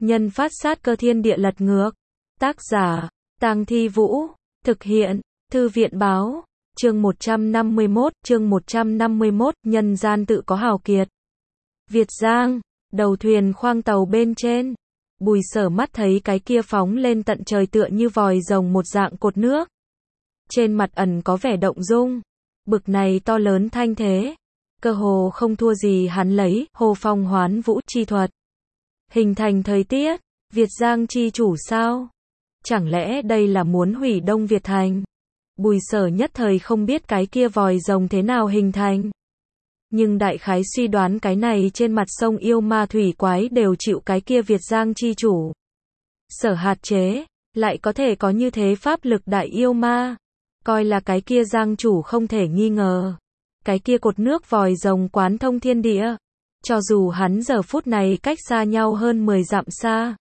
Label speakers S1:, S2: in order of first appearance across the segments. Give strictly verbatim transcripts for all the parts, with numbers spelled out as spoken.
S1: nhân phát sát cơ thiên địa lật ngược. Tác giả, Tang Thi Vũ. Thực hiện, Thư viện Báo. Chương một trăm năm mươi mốt, chương một trăm năm mươi mốt, nhân gian tự có hào kiệt. Việt Giang, đầu thuyền khoang tàu bên trên. Bùi Sở mắt thấy cái kia phóng lên tận trời tựa như vòi rồng một dạng cột nước. Trên mặt ẩn có vẻ động dung. Bực này to lớn thanh thế. Cơ hồ không thua gì hắn lấy, hồ phong hoán vũ chi thuật. Hình thành thời tiết, Việt Giang chi chủ sao? Chẳng lẽ đây là muốn hủy Đông Việt thành? Bùi Sở nhất thời không biết cái kia vòi rồng thế nào hình thành. Nhưng đại khái suy đoán cái này trên mặt sông yêu ma thủy quái đều chịu cái kia Việt Giang chi chủ. Sở hạt chế, lại có thể có như thế pháp lực đại yêu ma. Coi là cái kia Giang chủ không thể nghi ngờ. Cái kia cột nước vòi rồng quán thông thiên địa. Cho dù hắn giờ phút này cách xa nhau hơn mười dặm xa.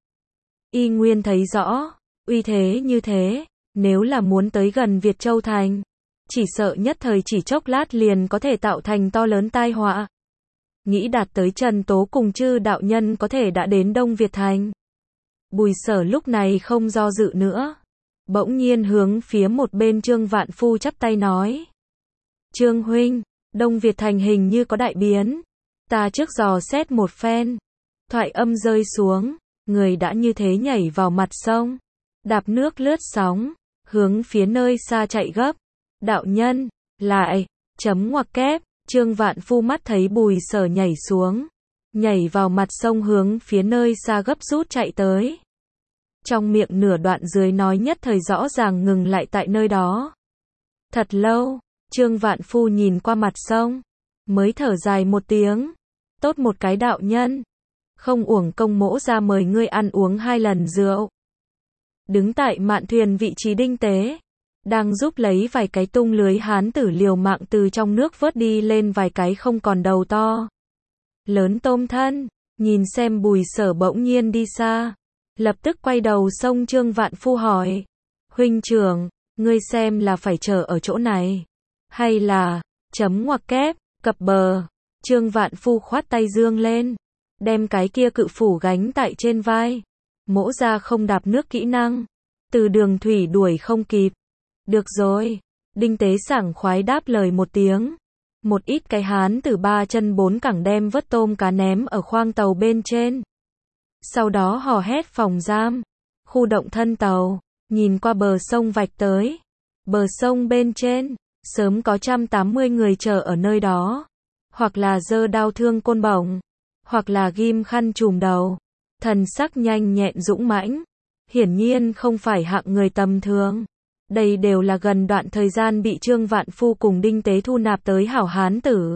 S1: Y nguyên thấy rõ, uy thế như thế, nếu là muốn tới gần Việt Châu thành. Chỉ sợ nhất thời chỉ chốc lát liền có thể tạo thành to lớn tai họa. Nghĩ đạt tới Trần Tố cùng chư đạo nhân có thể đã đến Đông Việt thành. Bùi Sở lúc này không do dự nữa. Bỗng nhiên hướng phía một bên Trương Vạn Phu chắp tay nói. Trương huynh, Đông Việt thành hình như có đại biến. Ta trước dò xét một phen. Thoại âm rơi xuống, người đã như thế nhảy vào mặt sông. Đạp nước lướt sóng, hướng phía nơi xa chạy gấp. Đạo nhân, lại, chấm ngoặc kép, Trương Vạn Phu mắt thấy Bùi Sở nhảy xuống. Nhảy vào mặt sông hướng phía nơi xa gấp rút chạy tới. Trong miệng nửa đoạn dưới nói nhất thời rõ ràng ngừng lại tại nơi đó. Thật lâu, Trương Vạn Phu nhìn qua mặt sông, mới thở dài một tiếng. Tốt một cái đạo nhân. Không uổng công mỗ ra mời ngươi ăn uống hai lần rượu. Đứng tại mạn thuyền vị trí Đinh Tế, đang giúp lấy vài cái tung lưới hán tử liều mạng từ trong nước vớt đi lên vài cái không còn đầu to. Lớn tôm thân, nhìn xem Bùi Sở bỗng nhiên đi xa. Lập tức quay đầu xông Trương Vạn Phu hỏi. Huynh trưởng, ngươi xem là phải chờ ở chỗ này. Hay là, chấm ngoặc kép, cập bờ. Trương Vạn Phu khoát tay dương lên. Đem cái kia cự phủ gánh tại trên vai. Mỗ ra không đạp nước kỹ năng. Từ đường thủy đuổi không kịp. Được rồi. Đinh Tế sảng khoái đáp lời một tiếng. Một ít cái hán từ ba chân bốn cẳng đem vớt tôm cá ném ở khoang tàu bên trên. Sau đó hò hét phòng giam. Khu động thân tàu. Nhìn qua bờ sông vạch tới. Bờ sông bên trên. Sớm có một trăm tám mươi người chờ ở nơi đó. Hoặc là giơ đao thương côn bổng. Hoặc là ghim khăn trùm đầu. Thần sắc nhanh nhẹn dũng mãnh. Hiển nhiên không phải hạng người tầm thường. Đây đều là gần đoạn thời gian bị Trương Vạn Phu cùng Đinh Tế thu nạp tới hảo hán tử.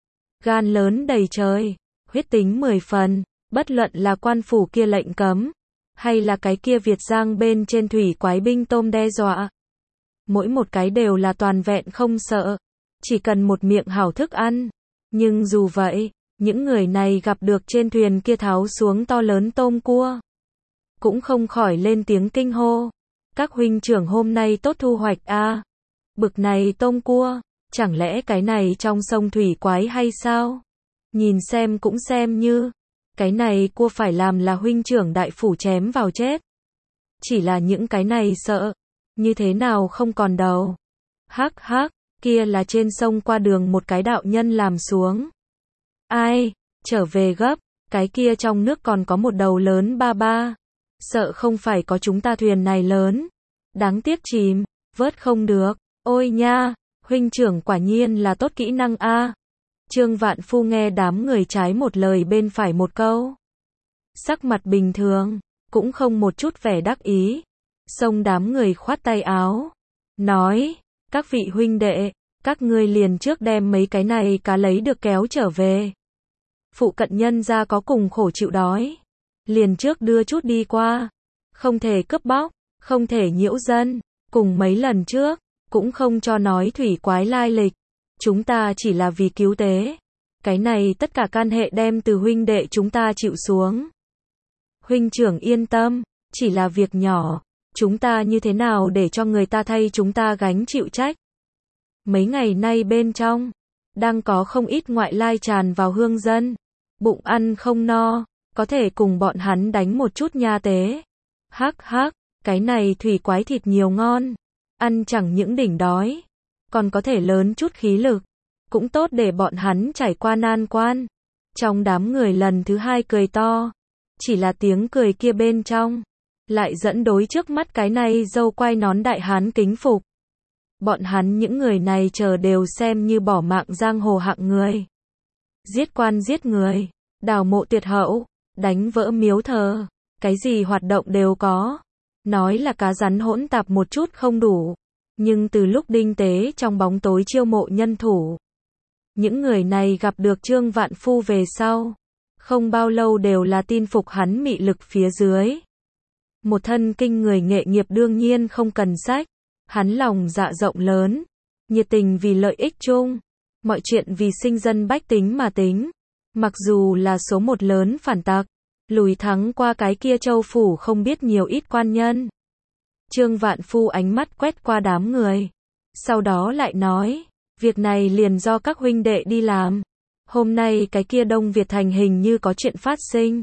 S1: Gan lớn đầy trời. Huyết tính mười phần. Bất luận là quan phủ kia lệnh cấm. Hay là cái kia Việt Giang bên trên thủy quái binh tôm đe dọa. Mỗi một cái đều là toàn vẹn không sợ. Chỉ cần một miệng hảo thức ăn. Nhưng dù vậy, những người này gặp được trên thuyền kia tháo xuống to lớn tôm cua. Cũng không khỏi lên tiếng kinh hô. Các huynh trưởng hôm nay tốt thu hoạch a à? Bực này tôm cua, chẳng lẽ cái này trong sông thủy quái hay sao? Nhìn xem cũng xem như, cái này cua phải làm là huynh trưởng đại phủ chém vào chết. Chỉ là những cái này sợ, như thế nào không còn đầu. Hắc hắc, kia là trên sông qua đường một cái đạo nhân làm xuống. Ai, trở về gấp, cái kia trong nước còn có một đầu lớn ba ba. Sợ không phải có chúng ta thuyền này lớn. Đáng tiếc chìm, vớt không được. Ôi nha, huynh trưởng quả nhiên là tốt kỹ năng a. À. Trương Vạn Phu nghe đám người trái một lời bên phải một câu. Sắc mặt bình thường, cũng không một chút vẻ đắc ý. Xông đám người khoát tay áo. Nói, các vị huynh đệ, các ngươi liền trước đem mấy cái này cá lấy được kéo trở về. Phụ cận nhân gia có cùng khổ chịu đói. Liền trước đưa chút đi qua. Không thể cướp bóc, không thể nhiễu dân. Cùng mấy lần trước, cũng không cho nói thủy quái lai lịch. Chúng ta chỉ là vì cứu tế. Cái này tất cả can hệ đem từ huynh đệ chúng ta chịu xuống. Huynh trưởng yên tâm, chỉ là việc nhỏ. Chúng ta như thế nào để cho người ta thay chúng ta gánh chịu trách. Mấy ngày nay bên trong, đang có không ít ngoại lai tràn vào hương dân. Bụng ăn không no, có thể cùng bọn hắn đánh một chút nha tế. Hắc hắc, cái này thủy quái thịt nhiều ngon, ăn chẳng những đỉnh đói, còn có thể lớn chút khí lực, cũng tốt để bọn hắn trải qua nan quan. Trong đám người lần thứ hai cười to, chỉ là tiếng cười kia bên trong, lại dẫn đối trước mắt cái này dâu quai nón đại hán kính phục. Bọn hắn những người này chờ đều xem như bỏ mạng giang hồ hạng người. Giết quan giết người, đào mộ tuyệt hậu, đánh vỡ miếu thờ, cái gì hoạt động đều có. Nói là cá rắn hỗn tạp một chút không đủ, nhưng từ lúc Đinh Tế trong bóng tối chiêu mộ nhân thủ, những người này gặp được Trương Vạn Phu về sau, không bao lâu đều là tin phục hắn mị lực phía dưới. Một thân kinh người nghệ nghiệp đương nhiên không cần sách, hắn lòng dạ rộng lớn, nhiệt tình vì lợi ích chung, mọi chuyện vì sinh dân bách tính mà tính. Mặc dù là số một lớn phản tặc, lùi thắng qua cái kia châu phủ không biết nhiều ít quan nhân. Trương Vạn Phu ánh mắt quét qua đám người, sau đó lại nói, việc này liền do các huynh đệ đi làm. Hôm nay cái kia Đông Việt Thành hình như có chuyện phát sinh.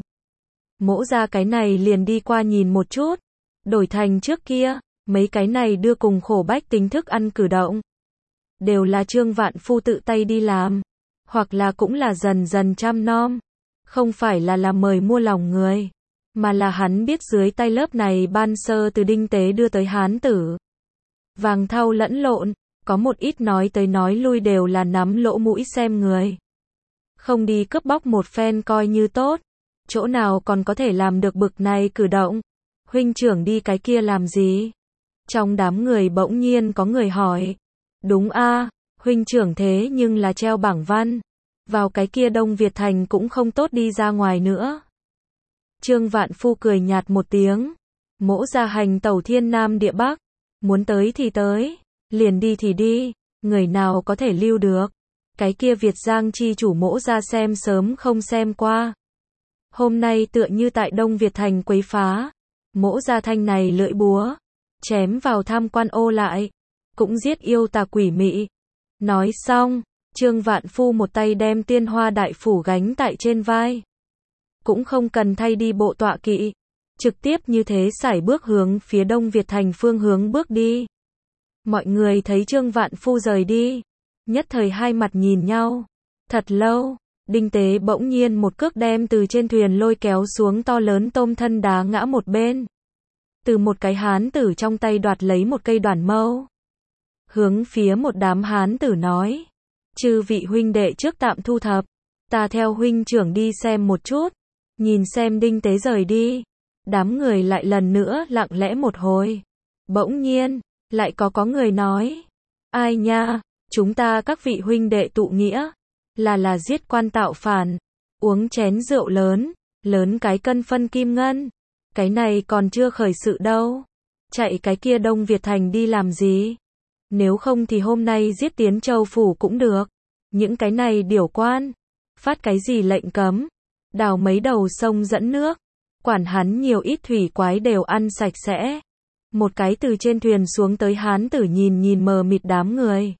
S1: Mỗ ra cái này liền đi qua nhìn một chút. Đổi thành trước kia, mấy cái này đưa cùng khổ bách tính thức ăn cử động, đều là Trương Vạn Phu tự tay đi làm, hoặc là cũng là dần dần chăm nom. Không phải là là mời mua lòng người, mà là hắn biết dưới tay lớp này ban sơ từ Đinh Tế đưa tới hán tử. Vàng thau lẫn lộn, có một ít nói tới nói lui đều là nắm lỗ mũi xem người. Không đi cướp bóc một phen coi như tốt, chỗ nào còn có thể làm được bực này cử động. Huynh trưởng đi cái kia làm gì? Trong đám người bỗng nhiên có người hỏi. Đúng a, huynh trưởng thế nhưng là treo bảng văn, vào cái kia Đông Việt Thành cũng không tốt đi ra ngoài nữa. Trương Vạn Phu cười nhạt một tiếng, mỗ ra hành tẩu thiên nam địa bắc, muốn tới thì tới, liền đi thì đi, người nào có thể lưu được. Cái kia Việt Giang chi chủ mỗ ra xem sớm không xem qua. Hôm nay tựa như tại Đông Việt Thành quấy phá, mỗ ra thanh này lưỡi búa, chém vào tham quan ô lại, cũng giết yêu tà quỷ mị. Nói xong, Trương Vạn Phu một tay đem Tiên Hoa Đại Phủ gánh tại trên vai. Cũng không cần thay đi bộ tọa kỵ, trực tiếp như thế sải bước hướng phía Đông Việt Thành phương hướng bước đi. Mọi người thấy Trương Vạn Phu rời đi, nhất thời hai mặt nhìn nhau. Thật lâu, Đinh Tế bỗng nhiên một cước đem từ trên thuyền lôi kéo xuống to lớn tôm thân đá ngã một bên. Từ một cái hán tử trong tay đoạt lấy một cây đoàn mâu, hướng phía một đám hán tử nói, chư vị huynh đệ trước tạm thu thập, ta theo huynh trưởng đi xem một chút. Nhìn xem Đinh Tế rời đi, đám người lại lần nữa lặng lẽ một hồi. Bỗng nhiên, lại có có người nói, ai nha, chúng ta các vị huynh đệ tụ nghĩa, là là giết quan tạo phản, uống chén rượu lớn, lớn cái cân phân kim ngân, cái này còn chưa khởi sự đâu, chạy cái kia Đông Việt Thành đi làm gì, nếu không thì hôm nay giết tiến châu phủ cũng được, những cái này điểu quan, phát cái gì lệnh cấm, đào mấy đầu sông dẫn nước, quản hắn nhiều ít thủy quái đều ăn sạch sẽ. Một cái từ trên thuyền xuống tới hán tử nhìn nhìn mờ mịt đám người.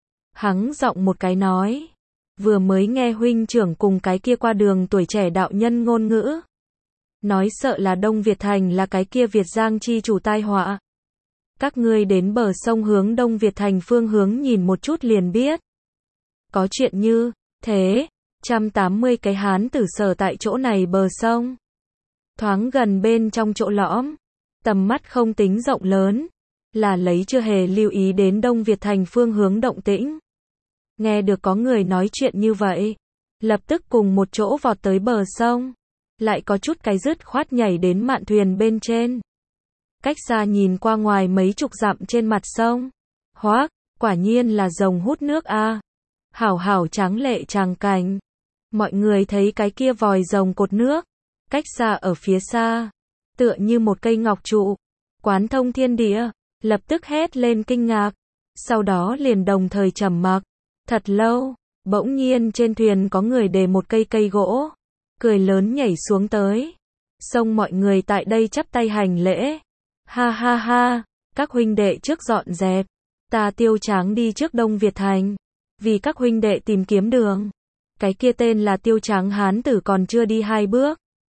S1: Hắng giọng một cái nói, vừa mới nghe huynh trưởng cùng cái kia qua đường tuổi trẻ đạo nhân ngôn ngữ. Nói sợ là Đông Việt Thành là cái kia Việt Giang chi chủ tai họa. Các ngươi đến bờ sông hướng Đông Việt Thành phương hướng nhìn một chút liền biết. Có chuyện như thế, một trăm tám mươi cái hán tử sở tại chỗ này bờ sông. Thoáng gần bên trong chỗ lõm, tầm mắt không tính rộng lớn, là lấy chưa hề lưu ý đến Đông Việt Thành phương hướng động tĩnh. Nghe được có người nói chuyện như vậy, lập tức cùng một chỗ vọt tới bờ sông, lại có chút cái dứt khoát nhảy đến mạn thuyền bên trên. Cách xa nhìn qua ngoài mấy chục dặm trên mặt sông, hoác, quả nhiên là rồng hút nước a. Hảo hảo tráng lệ tràng cảnh. Mọi người thấy cái kia vòi rồng cột nước, cách xa ở phía xa, tựa như một cây ngọc trụ, quán thông thiên địa, lập tức hét lên kinh ngạc, sau đó liền đồng thời trầm mặc. Thật lâu, bỗng nhiên trên thuyền có người đề một cây cây gỗ, cười lớn nhảy xuống tới. Xông mọi người tại đây chắp tay hành lễ. Ha ha ha, các huynh đệ trước dọn dẹp, ta Tiêu Tráng đi trước Đông Việt Thành, vì các huynh đệ tìm kiếm đường. Cái kia tên là Tiêu Tráng hán tử còn chưa đi hai bước,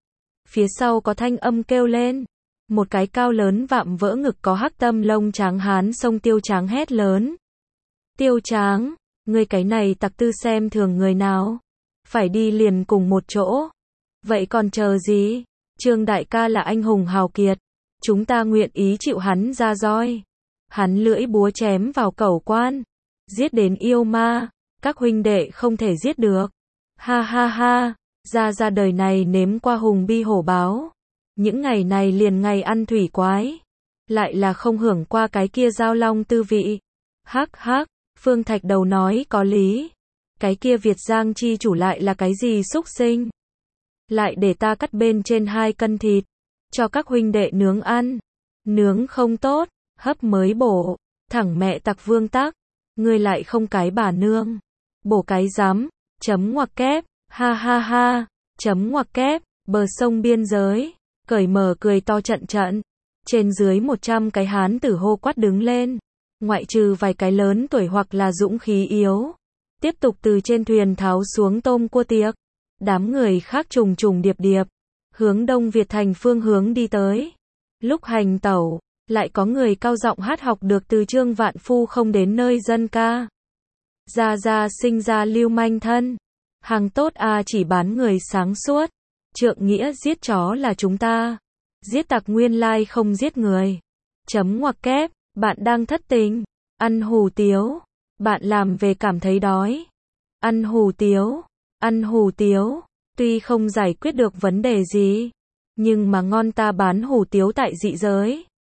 S1: Phía sau có thanh âm kêu lên. Một cái cao lớn vạm vỡ ngực có hắc tâm lông trắng hán sông Tiêu Tráng hét lớn. Tiêu Tráng, ngươi cái này tặc tư xem thường người nào? Phải đi liền cùng một chỗ. Vậy còn chờ gì? Trương đại ca là anh hùng hào kiệt. Chúng ta nguyện ý chịu hắn ra roi. Hắn lưỡi búa chém vào cẩu quan. Giết đến yêu ma. Các huynh đệ không thể giết được. Ha ha ha. Ra ra đời này nếm qua hùng bi hổ báo. Những ngày này liền ngày ăn thủy quái. Lại là không hưởng qua cái kia giao long tư vị. Hắc hắc. Phương Thạch Đầu nói có lý. Cái kia Việt Giang chi chủ lại là cái gì xúc sinh? Lại để ta cắt bên trên hai cân thịt. Cho các huynh đệ nướng ăn. Nướng không tốt. Hấp mới bổ. Thẳng mẹ tặc Vương Tắc. Ngươi lại không cái bà nương. Bổ cái rắm. Chấm ngoặc kép. Ha ha ha. Chấm ngoặc kép. Bờ sông biên giới. Cởi mở cười to trận trận. Trên dưới một trăm cái hán tử hô quát đứng lên. Ngoại trừ vài cái lớn tuổi hoặc là dũng khí yếu. Tiếp tục từ trên thuyền tháo xuống tôm cua tiệc. Đám người khác trùng trùng điệp điệp. Hướng Đông Việt thành phương hướng đi tới. Lúc hành tẩu, lại có người cao giọng hát học được từ Trương Vạn Phu không đến nơi dân ca. Gia Gia sinh ra lưu manh thân. Hàng tốt a chỉ bán người sáng suốt. Trượng nghĩa giết chó là chúng ta. Giết tặc nguyên lai không giết người. Chấm ngoặc kép. Bạn đang thất tình. Ăn hủ tiếu. Bạn làm về cảm thấy đói. Ăn hủ tiếu. Ăn hủ tiếu. Tuy không giải quyết được vấn đề gì. Nhưng mà ngon ta bán hủ tiếu tại dị giới.